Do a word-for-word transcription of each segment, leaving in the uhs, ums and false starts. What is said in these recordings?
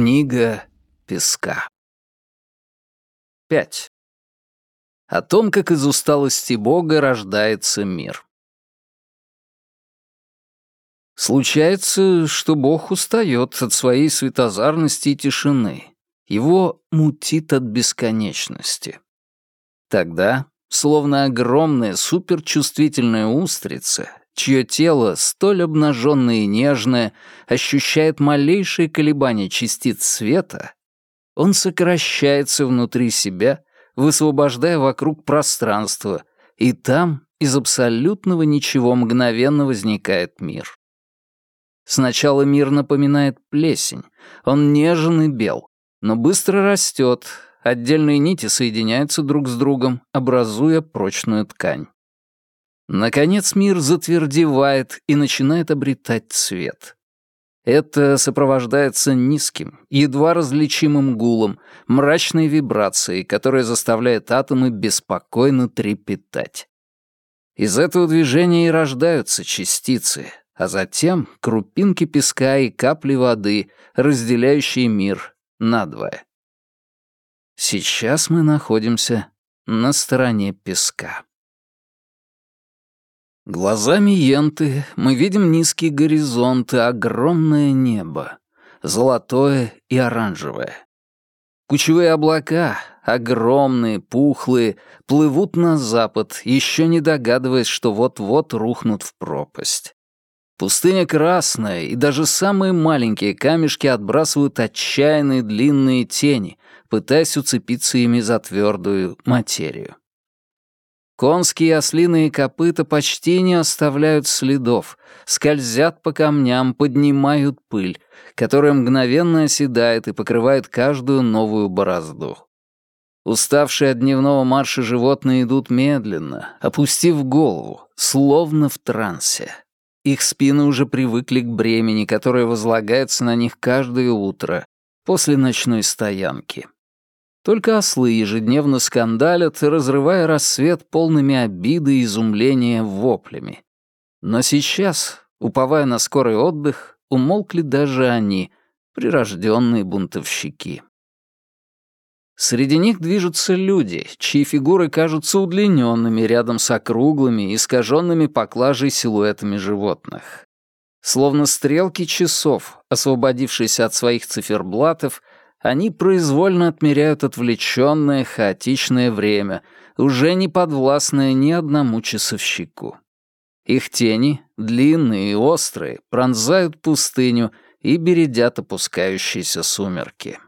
Книга песка. Пять. О том, как из усталости Бога рождается мир. Случается, что Бог устает от своей светозарности и тишины. Его мутит от бесконечности. Тогда, словно огромная суперчувствительная устрица, чье тело, столь обнаженное и нежное, ощущает малейшие колебания частиц света, он сокращается внутри себя, высвобождая вокруг пространство, и там из абсолютного ничего мгновенно возникает мир. Сначала мир напоминает плесень, он нежен и бел, но быстро растет, отдельные нити соединяются друг с другом, образуя прочную ткань. Наконец мир затвердевает и начинает обретать цвет. Это сопровождается низким, едва различимым гулом, мрачной вибрацией, которая заставляет атомы беспокойно трепетать. Из этого движения и рождаются частицы, а затем крупинки песка и капли воды, разделяющие мир надвое. Сейчас мы находимся на стороне песка. Глазами Йенты мы видим низкий горизонт и огромное небо, золотое и оранжевое. Кучевые облака, огромные, пухлые, плывут на запад, еще не догадываясь, что вот-вот рухнут в пропасть. Пустыня красная, и даже самые маленькие камешки отбрасывают отчаянные длинные тени, пытаясь уцепиться ими за твердую материю. Конские и ослиные копыта почти не оставляют следов, скользят по камням, поднимают пыль, которая мгновенно оседает и покрывает каждую новую борозду. Уставшие от дневного марша животные идут медленно, опустив голову, словно в трансе. Их спины уже привыкли к бремени, которое возлагается на них каждое утро после ночной стоянки. Только ослы ежедневно скандалят, разрывая рассвет полными обиды и изумления воплями. Но сейчас, уповая на скорый отдых, умолкли даже они, прирожденные бунтовщики. Среди них движутся люди, чьи фигуры кажутся удлиненными рядом с округлыми, искаженными поклажей силуэтами животных. Словно стрелки часов, освободившиеся от своих циферблатов, они произвольно отмеряют отвлечённое, хаотичное время, уже не подвластное ни одному часовщику. Их тени, длинные и острые, пронзают пустыню и бередят опускающиеся сумерки.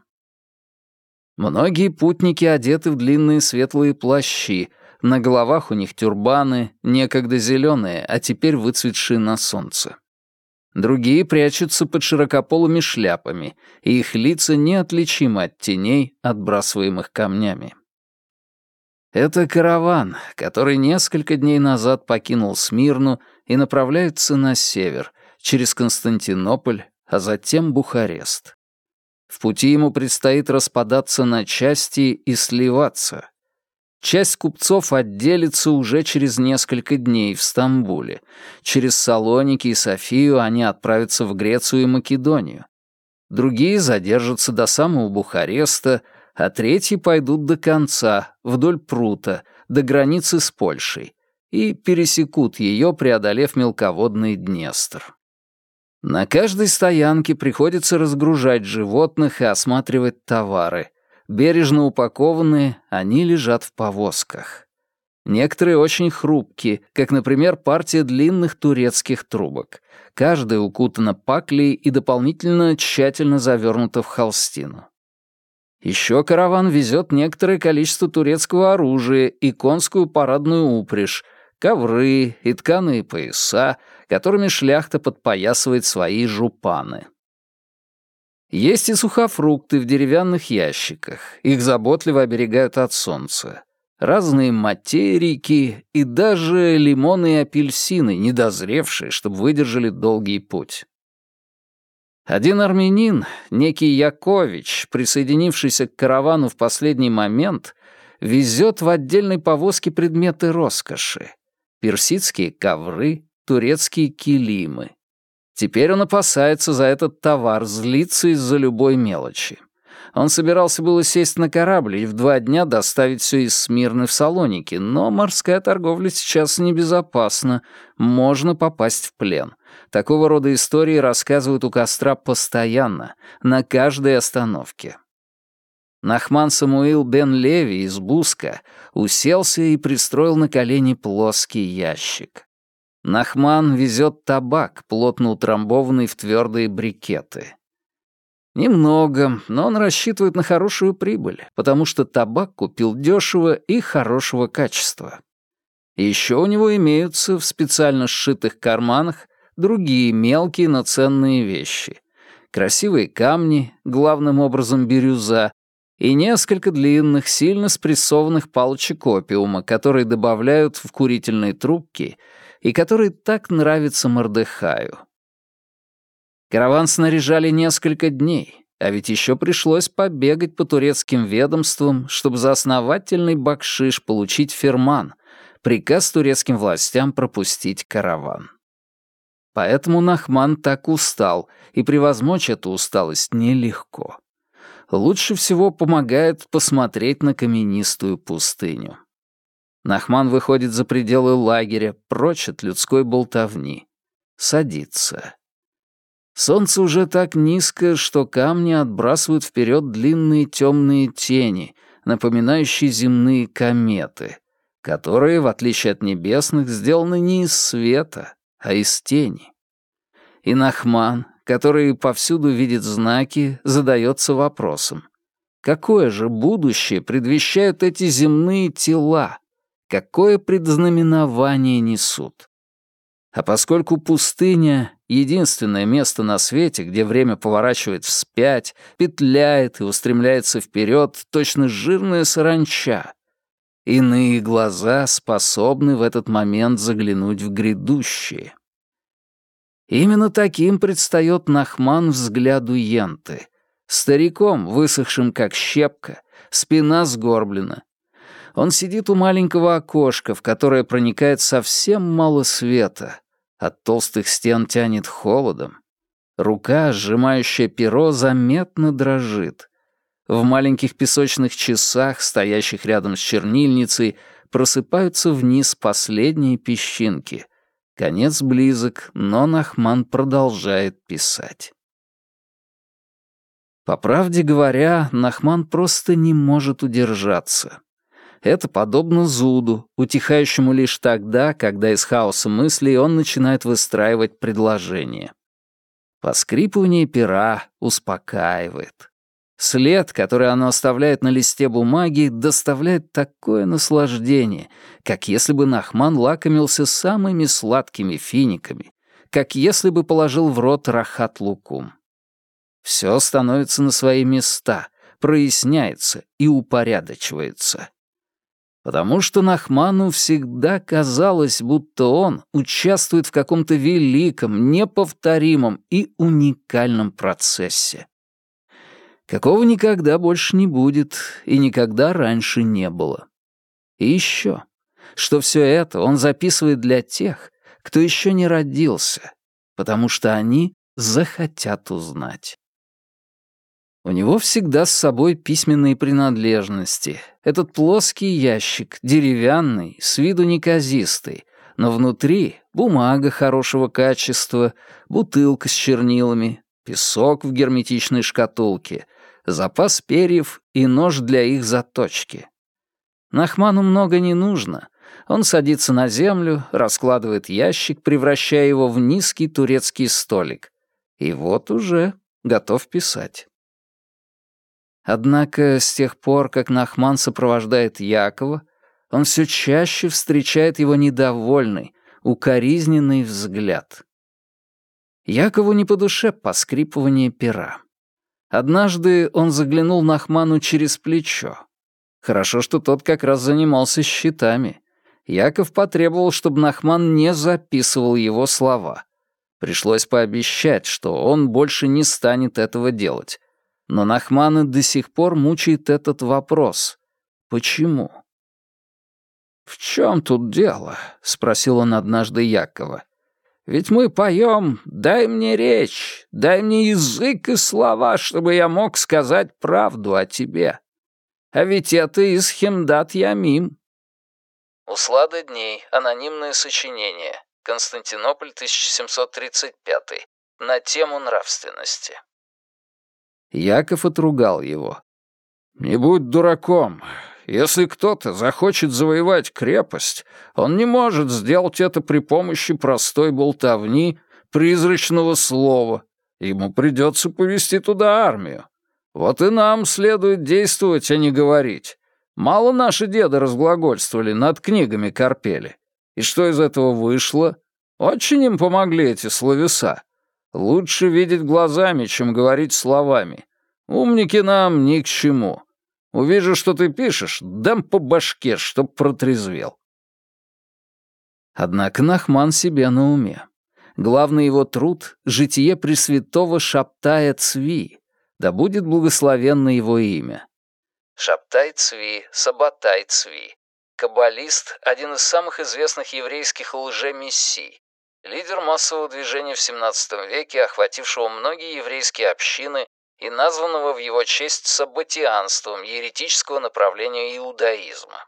Многие путники одеты в длинные светлые плащи, на головах у них тюрбаны, некогда зелёные, а теперь выцветшие на солнце. Другие прячутся под широкополыми шляпами, и их лица неотличимы от теней, отбрасываемых камнями. Это караван, который несколько дней назад покинул Смирну и направляется на север, через Константинополь, а затем Бухарест. В пути ему предстоит распадаться на части и сливаться. Часть купцов отделится уже через несколько дней в Стамбуле. Через Салоники и Софию они отправятся в Грецию и Македонию. Другие задержатся до самого Бухареста, а третьи пойдут до конца, вдоль прута, до границы с Польшей, и пересекут ее, преодолев мелководный Днестр. На каждой стоянке приходится разгружать животных и осматривать товары. Бережно упакованные, они лежат в повозках. Некоторые очень хрупкие, как, например, партия длинных турецких трубок. Каждая укутана паклей и дополнительно тщательно завернута в холстину. Еще караван везет некоторое количество турецкого оружия и конскую парадную упряжь, ковры и тканые пояса, которыми шляхта подпоясывает свои жупаны. Есть и сухофрукты в деревянных ящиках, их заботливо оберегают от солнца. Разные материки и даже лимоны и апельсины, недозревшие, чтобы выдержали долгий путь. Один армянин, некий Якович, присоединившийся к каравану в последний момент, везет в отдельной повозке предметы роскоши. Персидские ковры, турецкие килимы. Теперь он опасается за этот товар, злится из-за любой мелочи. Он собирался было сесть на корабль и в два дня доставить все из Смирны в Салоники, но морская торговля сейчас небезопасна, можно попасть в плен. Такого рода истории рассказывают у костра постоянно, на каждой остановке. Нахман Самуил бен Леви из Буска уселся и пристроил на колени плоский ящик. Нахман везет табак, плотно утрамбованный в твердые брикеты. Немного, но он рассчитывает на хорошую прибыль, потому что табак купил дешево и хорошего качества. И еще у него имеются в специально сшитых карманах другие мелкие, но ценные вещи. Красивые камни, главным образом бирюза, и несколько длинных, сильно спрессованных палочек опиума, которые добавляют в курительные трубки и которые так нравятся Мордехаю. Караван снаряжали несколько дней, а ведь еще пришлось побегать по турецким ведомствам, чтобы за основательный бакшиш получить ферман, приказ турецким властям пропустить караван. Поэтому Нахман так устал, и превозмочь эту усталость нелегко. Лучше всего помогает посмотреть на каменистую пустыню. Нахман выходит за пределы лагеря, прочь от людской болтовни. Садится. Солнце уже так низко, что камни отбрасывают вперед длинные темные тени, напоминающие земные кометы, которые, в отличие от небесных, сделаны не из света, а из тени. И Нахман, который повсюду видит знаки, задается вопросом: какое же будущее предвещают эти земные тела? Какое предзнаменование несут? А поскольку пустыня — единственное место на свете, где время поворачивает вспять, петляет и устремляется вперед, точно жирная саранча, иные глаза способны в этот момент заглянуть в грядущее. Именно таким предстает Нахман взгляду Йенты. Стариком, высохшим как щепка, спина сгорблена. Он сидит у маленького окошка, в которое проникает совсем мало света. От толстых стен тянет холодом. Рука, сжимающая перо, заметно дрожит. В маленьких песочных часах, стоящих рядом с чернильницей, просыпаются вниз последние песчинки. Конец близок, но Нахман продолжает писать. По правде говоря, Нахман просто не может удержаться. Это подобно зуду, утихающему лишь тогда, когда из хаоса мыслей он начинает выстраивать предложение. Поскрипывание пера успокаивает. След, который оно оставляет на листе бумаги, доставляет такое наслаждение, как если бы Нахман лакомился самыми сладкими финиками, как если бы положил в рот рахат-лукум. Все становится на свои места, проясняется и упорядочивается. Потому что Нахману всегда казалось, будто он участвует в каком-то великом, неповторимом и уникальном процессе. Какого никогда больше не будет и никогда раньше не было. И еще, что все это он записывает для тех, кто еще не родился, потому что они захотят узнать. У него всегда с собой письменные принадлежности. Этот плоский ящик, деревянный, с виду неказистый, но внутри бумага хорошего качества, бутылка с чернилами, песок в герметичной шкатулке, запас перьев и нож для их заточки. Нахману много не нужно. Он садится на землю, раскладывает ящик, превращая его в низкий турецкий столик. И вот уже готов писать. Однако с тех пор, как Нахман сопровождает Якова, он все чаще встречает его недовольный, укоризненный взгляд. Якову не по душе поскрипывание пера. Однажды он заглянул Нахману через плечо. Хорошо, что тот как раз занимался счетами. Яков потребовал, чтобы Нахман не записывал его слова. Пришлось пообещать, что он больше не станет этого делать. Но Нахмана до сих пор мучает этот вопрос. Почему? «В чем тут дело?» — спросил он однажды Якова. Ведь мы поем «Дай мне речь, дай мне язык и слова, чтобы я мог сказать правду о тебе». А ведь это из Хемдат Ямим. Услада дней. Анонимное сочинение. Константинополь, тысяча семьсот тридцать пятый. На тему нравственности. Яков отругал его. «Не будь дураком. Если кто-то захочет завоевать крепость, он не может сделать это при помощи простой болтовни, призрачного слова. Ему придется повести туда армию. Вот и нам следует действовать, а не говорить. Мало наши деды разглагольствовали, над книгами корпели. И что из этого вышло? Очень им помогли эти словеса. Лучше видеть глазами, чем говорить словами. Умники нам ни к чему. Увижу, что ты пишешь, дам по башке, чтоб протрезвел». Однако Нахман себе на уме. Главный его труд — «Житие Пресвятого Шабтая Цви», да будет благословенно его имя. Шабтай Цви, Сабатай Цви. Каббалист, один из самых известных еврейских лжемессий. Лидер массового движения в семнадцатом веке, охватившего многие еврейские общины и названного в его честь саббатианством еретического направления иудаизма.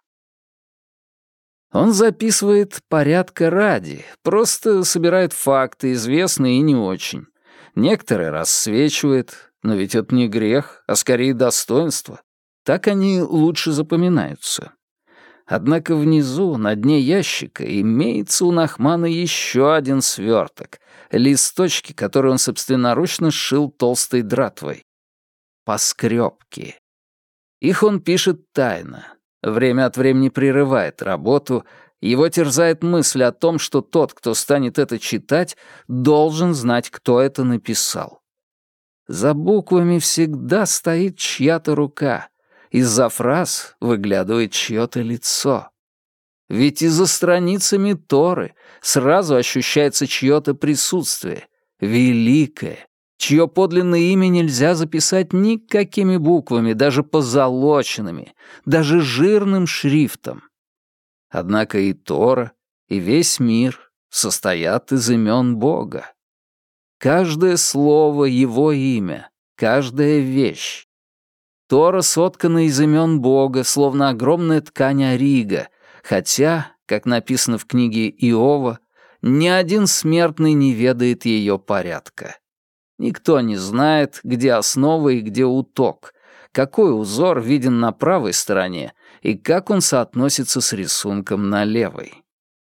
Он записывает порядка ради, просто собирает факты, известные и не очень. Некоторые рассвечивает, но ведь это не грех, а скорее достоинство. Так они лучше запоминаются. Однако внизу, на дне ящика, имеется у Нахмана еще один сверток, листочки, которые он собственноручно сшил толстой дратвой. Поскребки. Их он пишет тайно. Время от времени прерывает работу, его терзает мысль о том, что тот, кто станет это читать, должен знать, кто это написал. За буквами всегда стоит чья-то рука, из-за фраз выглядывает чье-то лицо. Ведь и за страницами Торы сразу ощущается чье-то присутствие, великое, чье подлинное имя нельзя записать никакими буквами, даже позолоченными, даже жирным шрифтом. Однако и Тора, и весь мир состоят из имен Бога. Каждое слово — его имя, каждая вещь. Тора соткана из имен Бога, словно огромная ткань орига, хотя, как написано в книге Иова, ни один смертный не ведает ее порядка. Никто не знает, где основа и где уток, какой узор виден на правой стороне и как он соотносится с рисунком на левой.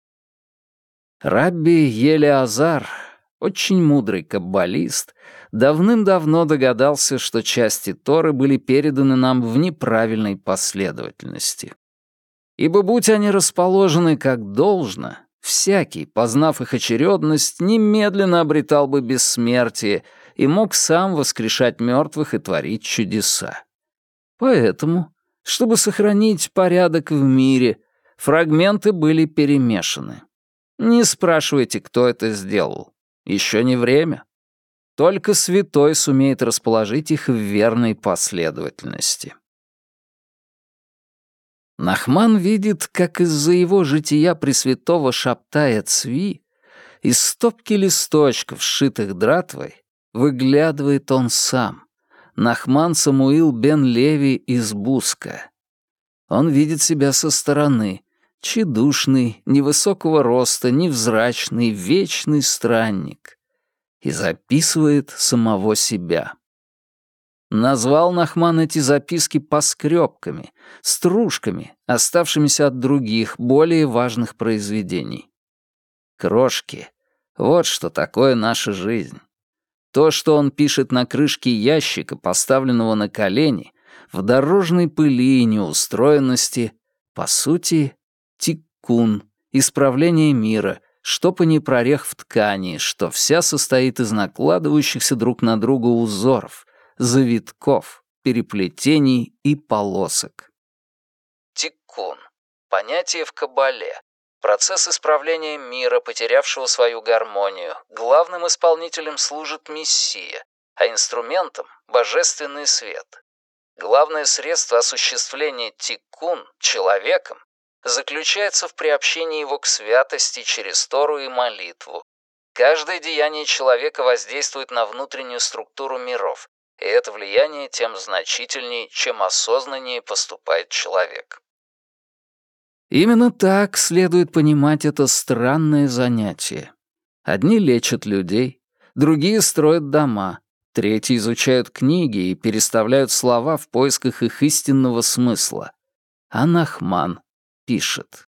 Рабби Елеазар, очень мудрый каббалист, давным-давно догадался, что части Торы были переданы нам в неправильной последовательности. Ибо будь они расположены как должно, всякий, познав их очередность, немедленно обретал бы бессмертие и мог сам воскрешать мертвых и творить чудеса. Поэтому, чтобы сохранить порядок в мире, фрагменты были перемешаны. Не спрашивайте, кто это сделал. Еще не время. Только святой сумеет расположить их в верной последовательности. Нахман видит, как из-за его жития Пресвятого Шабтая Цви из стопки листочков, сшитых дратвой, выглядывает он сам, Нахман Самуил бен Леви из Буска. Он видит себя со стороны, тщедушный, невысокого роста, невзрачный, вечный странник, и записывает самого себя. Назвал Нахман эти записки поскребками, стружками, оставшимися от других, более важных произведений. Крошки — вот что такое наша жизнь. То, что он пишет на крышке ящика, поставленного на колени, в дорожной пыли и неустроенности, по сути, тиккун, исправление мира, штопанье прорех в ткани, что вся состоит из накладывающихся друг на друга узоров, завитков, переплетений и полосок. Тиккун. Понятие в Каббале. Процесс исправления мира, потерявшего свою гармонию. Главным исполнителем служит Мессия, а инструментом — божественный свет. Главное средство осуществления тиккун человеком заключается в приобщении его к святости через Тору и молитву. Каждое деяние человека воздействует на внутреннюю структуру миров, и это влияние тем значительнее, чем осознаннее поступает человек. Именно так следует понимать это странное занятие. Одни лечат людей, другие строят дома, третьи изучают книги и переставляют слова в поисках их истинного смысла. А Нахман пишет.